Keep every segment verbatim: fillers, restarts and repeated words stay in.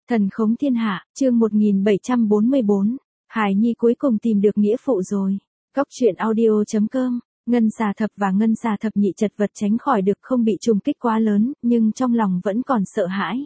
Thần khống thiên hạ, chương một nghìn bảy trăm bốn mươi bốn. Hải Nhi cuối cùng tìm được nghĩa phụ rồi. Cóc truyện audio chấm com. Ngân xà thập và ngân xà thập nhị chật vật tránh khỏi được không bị trùng kích quá lớn, nhưng trong lòng vẫn còn sợ hãi.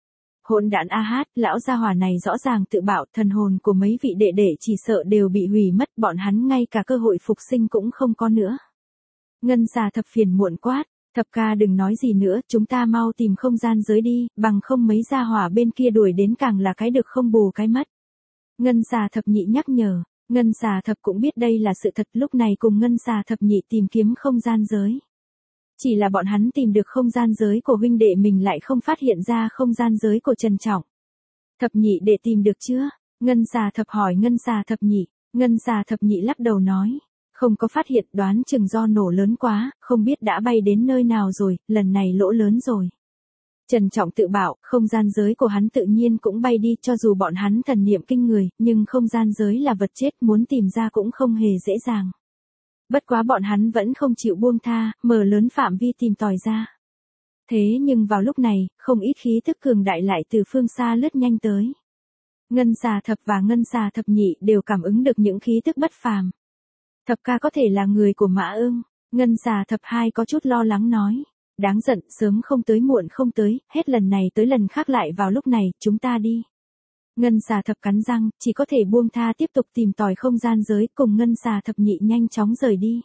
Hỗn đản a hát, lão gia hỏa này rõ ràng tự bảo thần hồn của mấy vị đệ đệ chỉ sợ đều bị hủy mất, bọn hắn ngay cả cơ hội phục sinh cũng không có nữa. Ngân xà thập phiền muộn quát. Thập ca đừng nói gì nữa, chúng ta mau tìm không gian giới đi, bằng không mấy gia hỏa bên kia đuổi đến càng là cái được không bù cái mất. Ngân xà thập nhị nhắc nhở, ngân xà thập cũng biết đây là sự thật, lúc này cùng ngân xà thập nhị tìm kiếm không gian giới. Chỉ là bọn hắn tìm được không gian giới của huynh đệ mình lại không phát hiện ra không gian giới của Trần Trọng. Thập nhị đệ tìm được chưa? Ngân xà thập hỏi ngân xà thập nhị, ngân xà thập nhị lắc đầu nói. Không có phát hiện, đoán chừng do nổ lớn quá, không biết đã bay đến nơi nào rồi, lần này lỗ lớn rồi. Trần Trọng tự bảo, không gian giới của hắn tự nhiên cũng bay đi, cho dù bọn hắn thần niệm kinh người, nhưng không gian giới là vật chết, muốn tìm ra cũng không hề dễ dàng. Bất quá bọn hắn vẫn không chịu buông tha, mở lớn phạm vi tìm tòi ra. Thế nhưng vào lúc này, không ít khí tức cường đại lại từ phương xa lướt nhanh tới. Ngân xà thập và ngân xà thập nhị đều cảm ứng được những khí tức bất phàm. Thập ca có thể là người của Mã Ưng, ngân xà thập hai có chút lo lắng nói. Đáng giận, sớm không tới muộn không tới, hết lần này tới lần khác lại vào lúc này, chúng ta đi. Ngân xà thập cắn răng, chỉ có thể buông tha tiếp tục tìm tòi không gian giới, cùng ngân xà thập nhị nhanh chóng rời đi.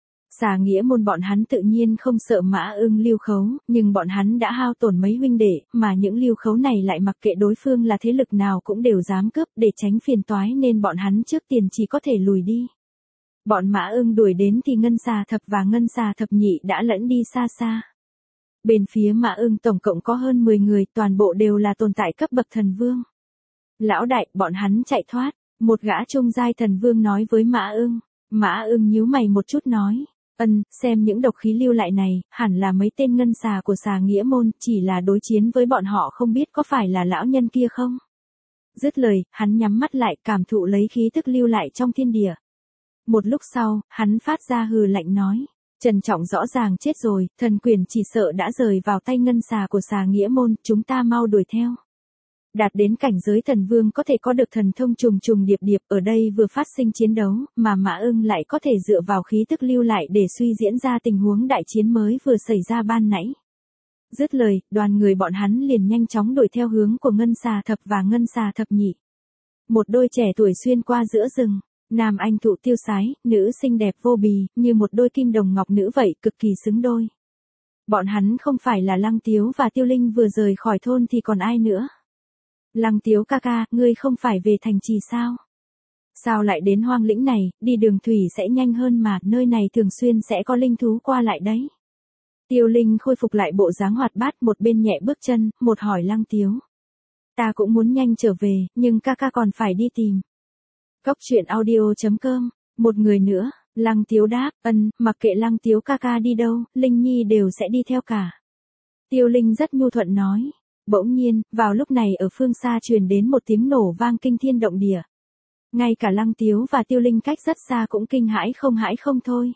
Xà nghĩa môn bọn hắn tự nhiên không sợ Mã Ưng lưu khấu, nhưng bọn hắn đã hao tổn mấy huynh đệ, mà những lưu khấu này lại mặc kệ đối phương là thế lực nào cũng đều dám cướp, để tránh phiền toái nên bọn hắn trước tiền chỉ có thể lùi đi. Bọn Mã Ưng đuổi đến thì ngân xà thập và ngân xà thập nhị đã lẫn đi xa xa. Bên phía Mã Ưng tổng cộng có hơn mười người, toàn bộ đều là tồn tại cấp bậc thần vương. Lão đại, bọn hắn chạy thoát, một gã trung giai thần vương nói với Mã Ưng. Mã Ưng nhíu mày một chút nói, ân, xem những độc khí lưu lại này, hẳn là mấy tên ngân xà của xà nghĩa môn, chỉ là đối chiến với bọn họ không biết có phải là lão nhân kia không. Dứt lời, hắn nhắm mắt lại cảm thụ lấy khí tức lưu lại trong thiên địa. Một lúc sau, hắn phát ra hừ lạnh nói. Trần Trọng rõ ràng chết rồi, thần quyền chỉ sợ đã rời vào tay ngân xà của xà nghĩa môn, chúng ta mau đuổi theo. Đạt đến cảnh giới thần vương có thể có được thần thông trùng trùng điệp điệp, ở đây vừa phát sinh chiến đấu, mà Mã Ưng lại có thể dựa vào khí tức lưu lại để suy diễn ra tình huống đại chiến mới vừa xảy ra ban nãy. Dứt lời, đoàn người bọn hắn liền nhanh chóng đuổi theo hướng của ngân xà thập và ngân xà thập nhị. Một đôi trẻ tuổi xuyên qua giữa rừng. Nam anh thụ tiêu sái, nữ xinh đẹp vô bì, như một đôi kim đồng ngọc nữ vậy, cực kỳ xứng đôi. Bọn hắn không phải là Lăng Tiếu và Tiêu Linh vừa rời khỏi thôn thì còn ai nữa. Lăng Tiếu ca ca, ngươi không phải về thành trì sao? Sao lại đến hoang lĩnh này, đi đường thủy sẽ nhanh hơn mà, nơi này thường xuyên sẽ có linh thú qua lại đấy. Tiêu Linh khôi phục lại bộ dáng hoạt bát, một bên nhẹ bước chân, một hỏi Lăng Tiếu. Ta cũng muốn nhanh trở về, nhưng ca ca còn phải đi tìm. Cóc truyện audio chấm com. Một người nữa, Lăng Tiếu đáp, ân, mặc kệ Lăng Tiếu ca ca đi đâu, Linh Nhi đều sẽ đi theo cả. Tiêu Linh rất nhu thuận nói. Bỗng nhiên, vào lúc này ở phương xa truyền đến một tiếng nổ vang kinh thiên động địa. Ngay cả Lăng Tiếu và Tiêu Linh cách rất xa cũng kinh hãi không hãi không thôi.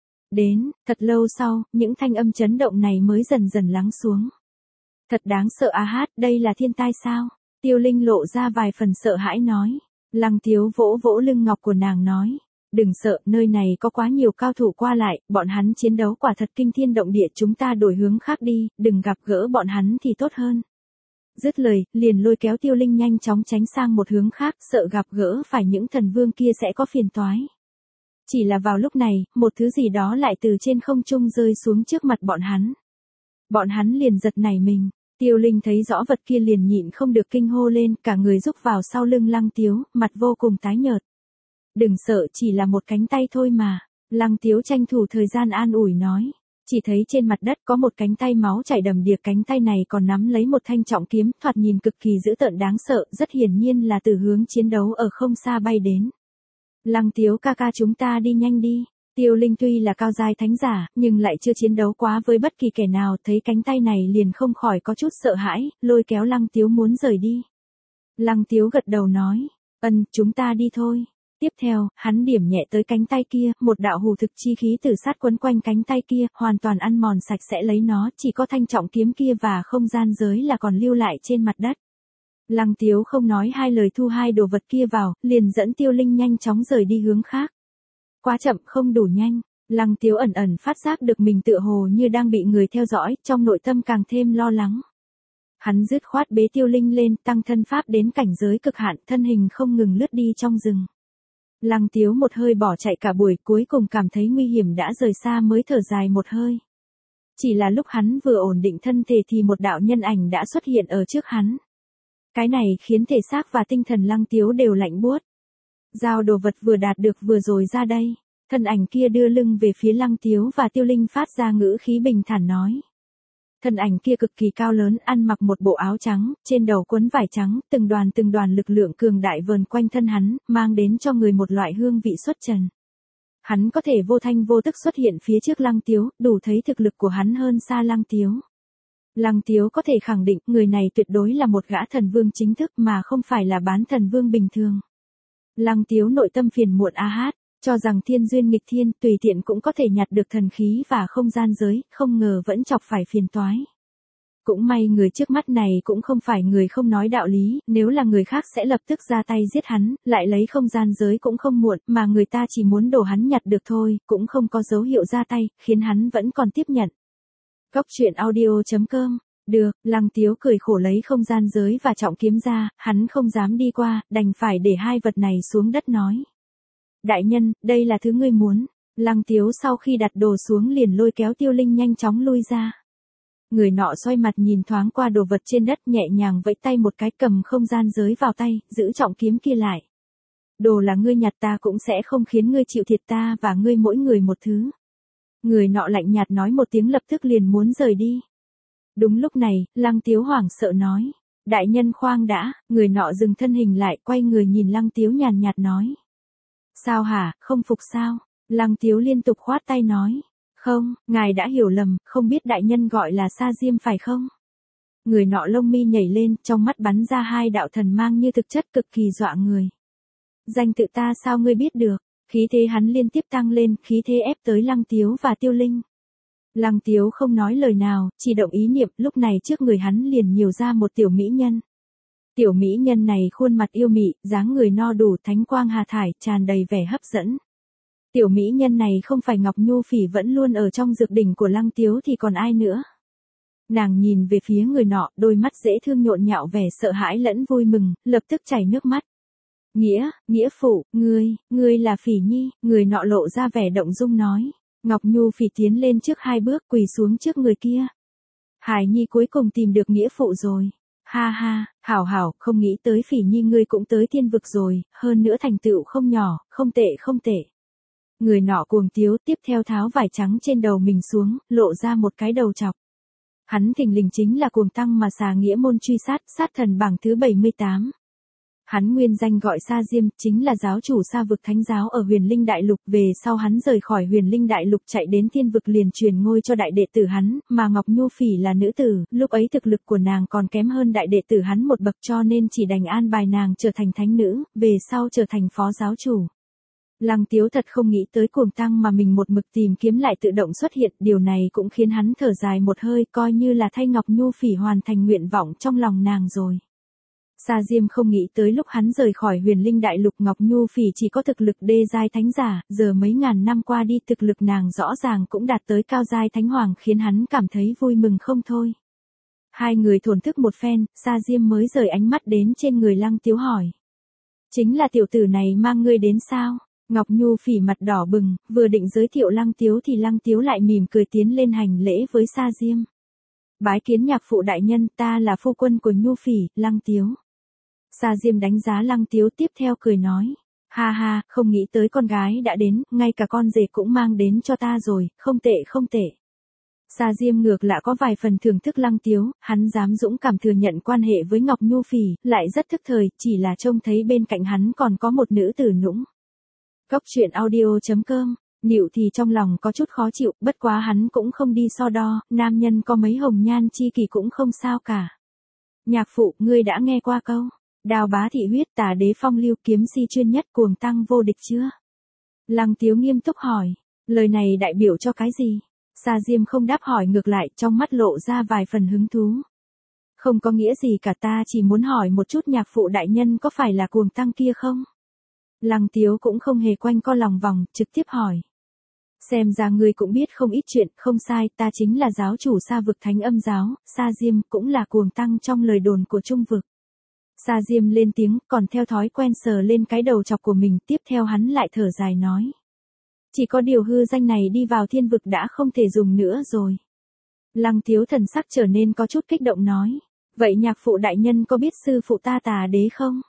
Đến, thật lâu sau, những thanh âm chấn động này mới dần dần lắng xuống. Thật đáng sợ a hát, đây là thiên tai sao? Tiêu Linh lộ ra vài phần sợ hãi nói. Lăng Tiếu vỗ vỗ lưng ngọc của nàng nói, đừng sợ, nơi này có quá nhiều cao thủ qua lại, bọn hắn chiến đấu quả thật kinh thiên động địa, chúng ta đổi hướng khác đi, đừng gặp gỡ bọn hắn thì tốt hơn. Dứt lời, liền lôi kéo Tiêu Linh nhanh chóng tránh sang một hướng khác, sợ gặp gỡ phải những thần vương kia sẽ có phiền toái. Chỉ là vào lúc này, một thứ gì đó lại từ trên không trung rơi xuống trước mặt bọn hắn. Bọn hắn liền giật nảy mình. Tiêu Linh thấy rõ vật kia liền nhịn không được kinh hô lên, cả người rúc vào sau lưng Lăng Tiếu, mặt vô cùng tái nhợt. Đừng sợ, chỉ là một cánh tay thôi mà. Lăng Tiếu tranh thủ thời gian an ủi nói. Chỉ thấy trên mặt đất có một cánh tay máu chảy đầm đìa, cánh tay này còn nắm lấy một thanh trọng kiếm, thoạt nhìn cực kỳ dữ tợn đáng sợ, rất hiển nhiên là từ hướng chiến đấu ở không xa bay đến. Lăng Tiếu ca ca, chúng ta đi nhanh đi. Tiêu Linh tuy là cao giai thánh giả, nhưng lại chưa chiến đấu quá với bất kỳ kẻ nào, thấy cánh tay này liền không khỏi có chút sợ hãi, lôi kéo Lăng Tiếu muốn rời đi. Lăng Tiếu gật đầu nói, ân, chúng ta đi thôi. Tiếp theo, hắn điểm nhẹ tới cánh tay kia, một đạo hù thực chi khí từ sát quấn quanh cánh tay kia, hoàn toàn ăn mòn sạch sẽ lấy nó, chỉ có thanh trọng kiếm kia và không gian giới là còn lưu lại trên mặt đất. Lăng Tiếu không nói hai lời thu hai đồ vật kia vào, liền dẫn Tiêu Linh nhanh chóng rời đi hướng khác. Quá chậm, không đủ nhanh. Lăng Tiếu ẩn ẩn phát giác được mình tựa hồ như đang bị người theo dõi, trong nội tâm càng thêm lo lắng. Hắn dứt khoát bế Tiêu Linh lên, tăng thân pháp đến cảnh giới cực hạn, thân hình không ngừng lướt đi trong rừng. Lăng Tiếu một hơi bỏ chạy cả buổi, cuối cùng cảm thấy nguy hiểm đã rời xa mới thở dài một hơi. Chỉ là lúc hắn vừa ổn định thân thể thì một đạo nhân ảnh đã xuất hiện ở trước hắn. Cái này khiến thể xác và tinh thần Lăng Tiếu đều lạnh buốt. Giao đồ vật vừa đạt được vừa rồi ra đây. Thân ảnh kia đưa lưng về phía Lăng Tiếu và Tiêu Linh phát ra ngữ khí bình thản nói. Thân ảnh kia cực kỳ cao lớn, ăn mặc một bộ áo trắng, trên đầu quấn vải trắng, từng đoàn từng đoàn lực lượng cường đại vờn quanh thân hắn, mang đến cho người một loại hương vị xuất trần. Hắn có thể vô thanh vô tức xuất hiện phía trước Lăng Tiếu, đủ thấy thực lực của hắn hơn xa Lăng Tiếu. Lăng Tiếu có thể khẳng định người này tuyệt đối là một gã thần vương chính thức mà không phải là bán thần vương bình thường. Lăng Tiếu nội tâm phiền muộn a hát, cho rằng thiên duyên nghịch thiên tùy tiện cũng có thể nhặt được thần khí và không gian giới, không ngờ vẫn chọc phải phiền toái. Cũng may người trước mắt này cũng không phải người không nói đạo lý, nếu là người khác sẽ lập tức ra tay giết hắn, lại lấy không gian giới cũng không muộn, mà người ta chỉ muốn đổ hắn nhặt được thôi, cũng không có dấu hiệu ra tay, khiến hắn vẫn còn tiếp nhận. Góc truyện audio chấm com. Được, Lăng Tiếu cười khổ lấy không gian giới và trọng kiếm ra, hắn không dám đi qua, đành phải để hai vật này xuống đất nói. Đại nhân, đây là thứ ngươi muốn. Lăng Tiếu sau khi đặt đồ xuống liền lôi kéo Tiêu Linh nhanh chóng lui ra. Người nọ xoay mặt nhìn thoáng qua đồ vật trên đất, nhẹ nhàng vẫy tay một cái, cầm không gian giới vào tay, giữ trọng kiếm kia lại. Đồ là ngươi nhặt, ta cũng sẽ không khiến ngươi chịu thiệt, ta và ngươi mỗi người một thứ. Người nọ lạnh nhạt nói một tiếng, lập tức liền muốn rời đi. Đúng lúc này, Lăng Tiếu hoảng sợ nói. Đại nhân khoan đã. Người nọ dừng thân hình lại, quay người nhìn Lăng Tiếu nhàn nhạt nói. Sao hả, không phục sao? Lăng Tiếu liên tục khoát tay nói. Không, ngài đã hiểu lầm, không biết đại nhân gọi là Sa Diêm phải không? Người nọ lông mi nhảy lên, trong mắt bắn ra hai đạo thần mang như thực chất, cực kỳ dọa người. Danh tự ta sao ngươi biết được? Khí thế hắn liên tiếp tăng lên, khí thế ép tới Lăng Tiếu và Tiêu Linh. Lăng Tiếu không nói lời nào, chỉ động ý niệm, lúc này trước người hắn liền nhiều ra một tiểu mỹ nhân. Tiểu mỹ nhân này khuôn mặt yêu mị, dáng người no đủ, thánh quang hà thải, tràn đầy vẻ hấp dẫn. Tiểu mỹ nhân này không phải Ngọc Nhu Phỉ vẫn luôn ở trong dược đỉnh của Lăng Tiếu thì còn ai nữa. Nàng nhìn về phía người nọ, đôi mắt dễ thương nhộn nhạo vẻ sợ hãi lẫn vui mừng, lập tức chảy nước mắt. Nghĩa, nghĩa phụ, ngươi, ngươi là Phỉ Nhi, người nọ lộ ra vẻ động dung nói. Ngọc Nhu Phỉ tiến lên trước hai bước, quỳ xuống trước người kia. Hải Nhi cuối cùng tìm được nghĩa phụ rồi. Ha ha, hảo hảo, không nghĩ tới Phỉ Nhi ngươi cũng tới thiên vực rồi, hơn nữa thành tựu không nhỏ, không tệ không tệ. Người nọ cuồng tiếu, tiếp theo tháo vải trắng trên đầu mình xuống, lộ ra một cái đầu chọc. Hắn thình lình chính là Cuồng Tăng mà Xà Nghĩa môn truy sát, sát thần bảng thứ bảy mươi tám. Hắn nguyên danh gọi Sa Diêm, chính là giáo chủ Sa vực thánh giáo ở Huyền Linh Đại Lục, về sau hắn rời khỏi Huyền Linh Đại Lục chạy đến thiên vực liền truyền ngôi cho đại đệ tử hắn, mà Ngọc Nhu Phỉ là nữ tử, lúc ấy thực lực của nàng còn kém hơn đại đệ tử hắn một bậc, cho nên chỉ đành an bài nàng trở thành thánh nữ, về sau trở thành phó giáo chủ. Lăng Tiếu thật không nghĩ tới Cuồng Tăng mà mình một mực tìm kiếm lại tự động xuất hiện, điều này cũng khiến hắn thở dài một hơi, coi như là thay Ngọc Nhu Phỉ hoàn thành nguyện vọng trong lòng nàng rồi. Sa Diêm không nghĩ tới lúc hắn rời khỏi Huyền Linh Đại Lục, Ngọc Nhu Phỉ chỉ có thực lực đê giai thánh giả, giờ mấy ngàn năm qua đi thực lực nàng rõ ràng cũng đạt tới cao giai thánh hoàng, khiến hắn cảm thấy vui mừng không thôi. Hai người thổn thức một phen, Sa Diêm mới rời ánh mắt đến trên người Lăng Tiếu hỏi. Chính là tiểu tử này mang ngươi đến sao? Ngọc Nhu Phỉ mặt đỏ bừng, vừa định giới thiệu Lăng Tiếu thì Lăng Tiếu lại mỉm cười tiến lên hành lễ với Sa Diêm. Bái kiến nhạc phụ đại nhân, ta là phu quân của Nhu Phỉ, Lăng Tiếu. Sa Diêm đánh giá Lăng Tiếu, tiếp theo cười nói. Ha ha, không nghĩ tới con gái đã đến, ngay cả con rể cũng mang đến cho ta rồi, không tệ không tệ. Sa Diêm ngược lại có vài phần thưởng thức Lăng Tiếu, hắn dám dũng cảm thừa nhận quan hệ với Ngọc Nhu Phỉ, lại rất thức thời, chỉ là trông thấy bên cạnh hắn còn có một nữ tử nũng. Góc truyện audio chấm com. Nịu thì trong lòng có chút khó chịu, bất quá hắn cũng không đi so đo, nam nhân có mấy hồng nhan chi kỳ cũng không sao cả. Nhạc phụ, ngươi đã nghe qua câu Đao bá thị huyết, tà đế phong lưu, kiếm si chuyên nhất, Cuồng Tăng vô địch chưa? Lăng Tiếu nghiêm túc hỏi, lời này đại biểu cho cái gì? Sa Diêm không đáp hỏi ngược lại, trong mắt lộ ra vài phần hứng thú. Không có nghĩa gì cả, ta chỉ muốn hỏi một chút nhạc phụ đại nhân có phải là cuồng tăng kia không? Lăng Tiếu cũng không hề quanh co lòng vòng, trực tiếp hỏi. Xem ra ngươi cũng biết không ít chuyện, không sai, ta chính là giáo chủ Sa vực Thánh Âm giáo, Sa Diêm, cũng là cuồng tăng trong lời đồn của Trung vực. Sa Diêm lên tiếng, còn theo thói quen sờ lên cái đầu chọc của mình, tiếp theo hắn lại thở dài nói. Chỉ có điều hư danh này đi vào thiên vực đã không thể dùng nữa rồi. Lăng Tiếu thần sắc trở nên có chút kích động nói. Vậy nhạc phụ đại nhân có biết sư phụ ta Tà Đế không?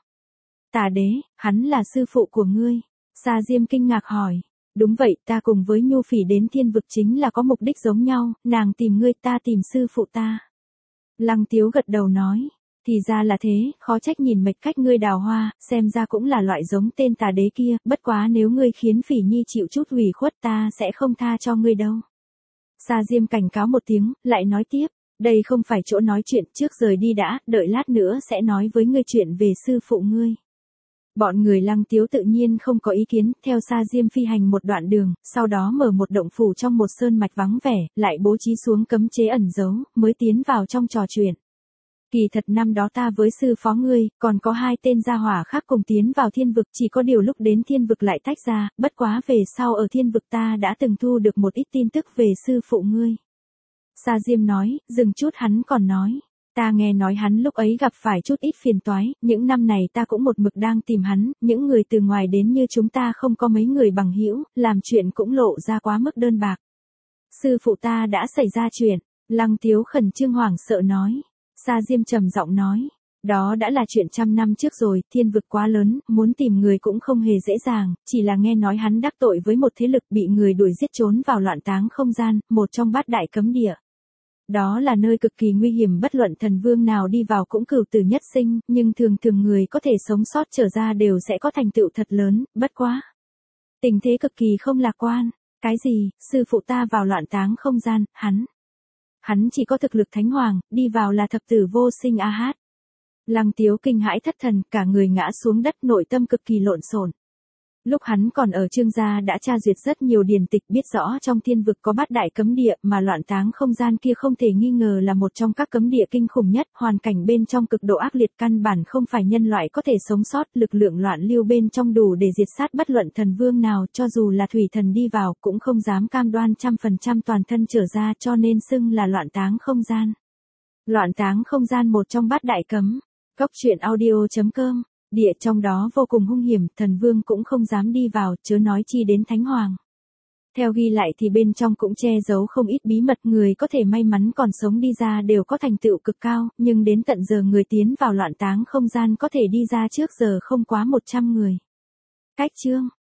Tà Đế, hắn là sư phụ của ngươi. Sa Diêm kinh ngạc hỏi. Đúng vậy, ta cùng với Nhu Phỉ đến thiên vực chính là có mục đích giống nhau, nàng tìm ngươi, ta tìm sư phụ ta. Lăng Tiếu gật đầu nói. Thì ra là thế, khó trách nhìn mạch cách ngươi đào hoa, xem ra cũng là loại giống tên Tà Đế kia, bất quá nếu ngươi khiến Phỉ Nhi chịu chút ủy khuất ta sẽ không tha cho ngươi đâu. Sa Diêm cảnh cáo một tiếng, lại nói tiếp, đây không phải chỗ nói chuyện, trước rời đi đã, đợi lát nữa sẽ nói với ngươi chuyện về sư phụ ngươi. Bọn người Lăng Tiếu tự nhiên không có ý kiến, theo Sa Diêm phi hành một đoạn đường, sau đó mở một động phủ trong một sơn mạch vắng vẻ, lại bố trí xuống cấm chế ẩn giấu, mới tiến vào trong trò chuyện. Kỳ thật năm đó ta với sư phó ngươi, còn có hai tên gia hỏa khác cùng tiến vào thiên vực, chỉ có điều lúc đến thiên vực lại tách ra, bất quá về sau ở thiên vực ta đã từng thu được một ít tin tức về sư phụ ngươi. Sa Diêm nói, dừng chút hắn còn nói. Ta nghe nói hắn lúc ấy gặp phải chút ít phiền toái, những năm này ta cũng một mực đang tìm hắn, những người từ ngoài đến như chúng ta không có mấy người bằng hữu, làm chuyện cũng lộ ra quá mức đơn bạc. Sư phụ ta đã xảy ra chuyện, Lăng Tiếu khẩn trương hoảng sợ nói. Sa Diêm trầm giọng nói, đó đã là chuyện trăm năm trước rồi, thiên vực quá lớn, muốn tìm người cũng không hề dễ dàng, chỉ là nghe nói hắn đắc tội với một thế lực bị người đuổi giết trốn vào loạn táng không gian, một trong bát đại cấm địa. Đó là nơi cực kỳ nguy hiểm, bất luận thần vương nào đi vào cũng cửu tử nhất sinh, nhưng thường thường người có thể sống sót trở ra đều sẽ có thành tựu thật lớn, bất quá. Tình thế cực kỳ không lạc quan, cái gì, sư phụ ta vào loạn táng không gian, hắn. Hắn chỉ có thực lực thánh hoàng, đi vào là thập tử vô sinh a hát. Lăng Tiếu kinh hãi thất thần, cả người ngã xuống đất, nội tâm cực kỳ lộn xộn. Lúc hắn còn ở Trương gia đã tra duyệt rất nhiều điển tịch, biết rõ trong thiên vực có bát đại cấm địa, mà loạn táng không gian kia không thể nghi ngờ là một trong các cấm địa kinh khủng nhất, hoàn cảnh bên trong cực độ ác liệt, căn bản không phải nhân loại có thể sống sót, lực lượng loạn lưu bên trong đủ để diệt sát bất luận thần vương nào, cho dù là thủy thần đi vào cũng không dám cam đoan trăm phần trăm toàn thân trở ra, cho nên xưng là loạn táng không gian. Loạn táng không gian một trong bát đại cấm. Góc truyện audio chấm com. Địa trong đó vô cùng hung hiểm, thần vương cũng không dám đi vào, chớ nói chi đến thánh hoàng. Theo ghi lại thì bên trong cũng che giấu không ít bí mật, người có thể may mắn còn sống đi ra đều có thành tựu cực cao, nhưng đến tận giờ người tiến vào loạn táng không gian có thể đi ra trước giờ không quá một trăm người. Cách chương